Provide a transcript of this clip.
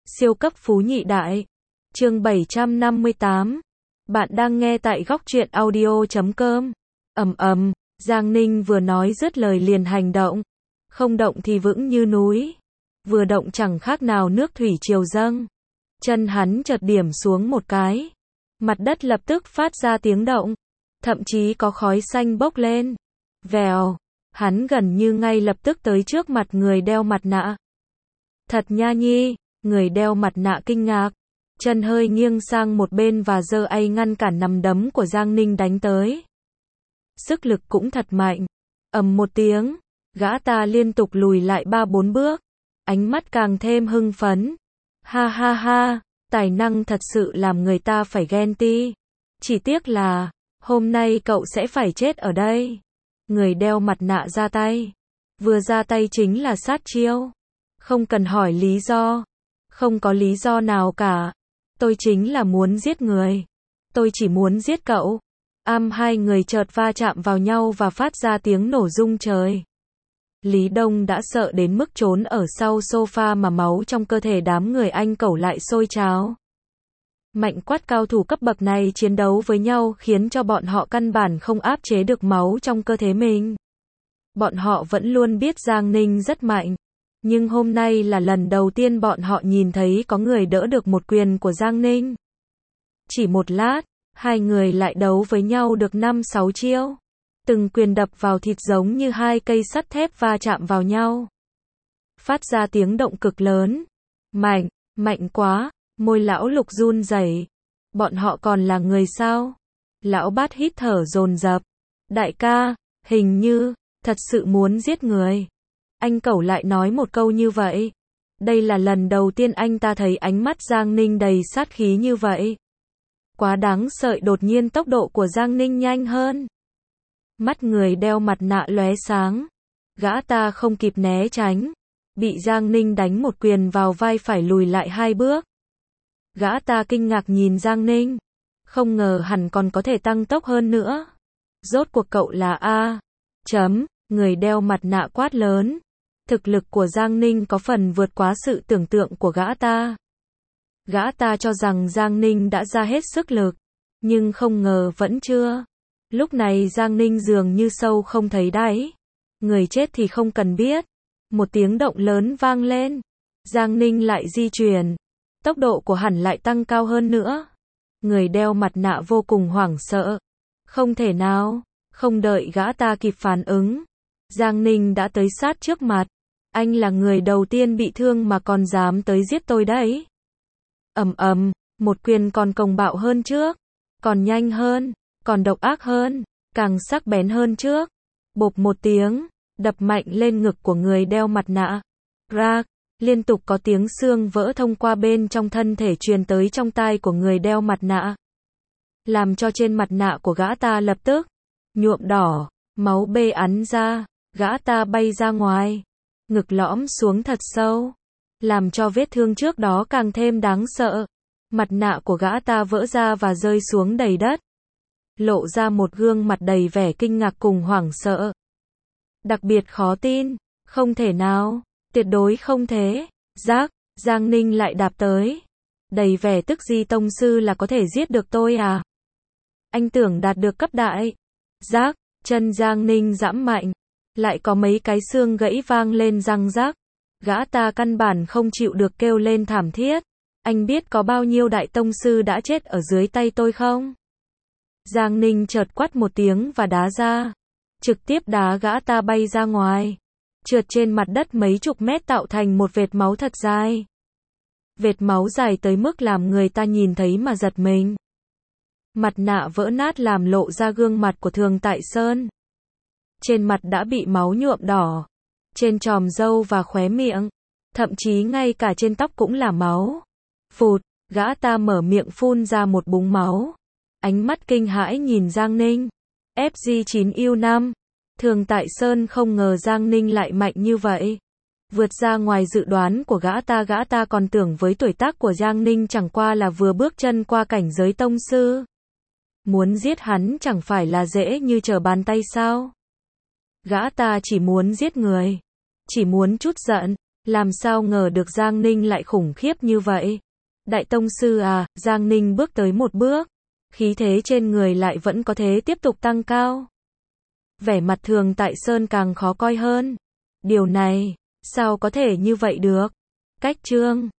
Siêu cấp phú nhị đại. Chương 758. Bạn đang nghe tại góc truyện audio.com. Giang Ninh vừa nói dứt lời liền hành động. Không động thì vững như núi. Vừa động chẳng khác nào nước thủy triều dâng. Chân hắn chợt điểm xuống một cái. Mặt đất lập tức phát ra tiếng động. Thậm chí có khói xanh bốc lên. Vèo. Hắn gần như ngay lập tức tới trước mặt người đeo mặt nạ. Thật nha nhi. Người đeo mặt nạ kinh ngạc. Chân hơi nghiêng sang một bên và giơ tay ngăn cản nắm đấm của Giang Ninh đánh tới. Sức lực cũng thật mạnh. Ầm một tiếng. Gã ta liên tục lùi lại 3-4 bước. Ánh mắt càng thêm hưng phấn. Ha ha ha. Tài năng thật sự làm người ta phải ghen tị. Chỉ tiếc là hôm nay cậu sẽ phải chết ở đây. Người đeo mặt nạ ra tay. Vừa ra tay chính là sát chiêu. Không cần hỏi lý do. Không có lý do nào cả. Tôi chính là muốn giết người. Tôi chỉ muốn giết cậu. Hai người chợt va chạm vào nhau và phát ra tiếng nổ rung trời. Lý Đông đã sợ đến mức trốn ở sau sofa mà máu trong cơ thể đám người Anh Cẩu lại sôi trào. Mạnh quát cao thủ cấp bậc này chiến đấu với nhau khiến cho bọn họ căn bản không áp chế được máu trong cơ thể mình. Bọn họ vẫn luôn biết Giang Ninh rất mạnh. Nhưng hôm nay là lần đầu tiên bọn họ nhìn thấy có người đỡ được một quyền của Giang Ninh. Chỉ một lát, hai người lại đấu với nhau được 5-6 chiêu. Từng quyền đập vào thịt giống như hai cây sắt thép va chạm vào nhau. Phát ra tiếng động cực lớn. Mạnh, mạnh quá, môi lão Lục run rẩy. Bọn họ còn là người sao? Lão Bát hít thở dồn dập. Đại ca, hình như, thật sự muốn giết người. Anh Cẩu lại nói một câu như vậy. Đây là lần đầu tiên anh ta thấy ánh mắt Giang Ninh đầy sát khí như vậy. Quá đáng sợ, đột nhiên tốc độ của Giang Ninh nhanh hơn. Mắt người đeo mặt nạ lóe sáng. Gã ta không kịp né tránh. Bị Giang Ninh đánh một quyền vào vai phải lùi lại 2 bước. Gã ta kinh ngạc nhìn Giang Ninh. Không ngờ hẳn còn có thể tăng tốc hơn nữa. Rốt cuộc cậu là A. Người đeo mặt nạ quát lớn. Thực lực của Giang Ninh có phần vượt quá sự tưởng tượng của gã ta. Gã ta cho rằng Giang Ninh đã ra hết sức lực. Nhưng không ngờ vẫn chưa. Lúc này Giang Ninh dường như sâu không thấy đáy. Người chết thì không cần biết. Một tiếng động lớn vang lên. Giang Ninh lại di chuyển. Tốc độ của hẳn lại tăng cao hơn nữa. Người đeo mặt nạ vô cùng hoảng sợ. Không thể nào. Không đợi gã ta kịp phản ứng. Giang Ninh đã tới sát trước mặt. Anh là người đầu tiên bị thương mà còn dám tới giết tôi đấy. Một quyền còn công bạo hơn trước. Còn nhanh hơn. Còn độc ác hơn. Càng sắc bén hơn trước. Bộp một tiếng. Đập mạnh lên ngực của người đeo mặt nạ. Rạc. Liên tục có tiếng xương vỡ thông qua bên trong thân thể truyền tới trong tai của người đeo mặt nạ. Làm cho trên mặt nạ của gã ta lập tức nhuộm đỏ. Máu bê ắn ra. Gã ta bay ra ngoài. Ngực lõm xuống thật sâu. Làm cho vết thương trước đó càng thêm đáng sợ. Mặt nạ của gã ta vỡ ra và rơi xuống đầy đất. Lộ ra một gương mặt đầy vẻ kinh ngạc cùng hoảng sợ. Đặc biệt khó tin. Không thể nào. Tuyệt đối không thế. Giang Ninh lại đạp tới. Đầy vẻ tức di tông sư là có thể giết được tôi à? Anh tưởng đạt được cấp đại. Chân Giang Ninh giẫm mạnh. Lại có mấy cái xương gãy vang lên răng rắc. Gã ta căn bản không chịu được kêu lên thảm thiết. Anh biết có bao nhiêu đại tông sư đã chết ở dưới tay tôi không? Giang Ninh chợt quát một tiếng và đá ra. Trực tiếp đá gã ta bay ra ngoài. Trượt trên mặt đất mấy chục mét tạo thành một vệt máu thật dài. Vệt máu dài tới mức làm người ta nhìn thấy mà giật mình. Mặt nạ vỡ nát làm lộ ra gương mặt của Thường Tại Sơn. Trên mặt đã bị máu nhuộm đỏ. Trên tròm râu và khóe miệng. Thậm chí ngay cả trên tóc cũng là máu. Phụt, gã ta mở miệng phun ra một búng máu. Ánh mắt kinh hãi nhìn Giang Ninh. FG9U5. Thường Tại Sơn không ngờ Giang Ninh lại mạnh như vậy. Vượt ra ngoài dự đoán của gã ta còn tưởng với tuổi tác của Giang Ninh chẳng qua là vừa bước chân qua cảnh giới tông sư. Muốn giết hắn chẳng phải là dễ như trở bàn tay sao? Gã ta chỉ muốn giết người. Chỉ muốn chút giận. Làm sao ngờ được Giang Ninh lại khủng khiếp như vậy. Đại tông sư à, Giang Ninh bước tới một bước. Khí thế trên người lại vẫn có thể tiếp tục tăng cao. Vẻ mặt Thường Tại Sơn càng khó coi hơn. Điều này, sao có thể như vậy được? Cách chương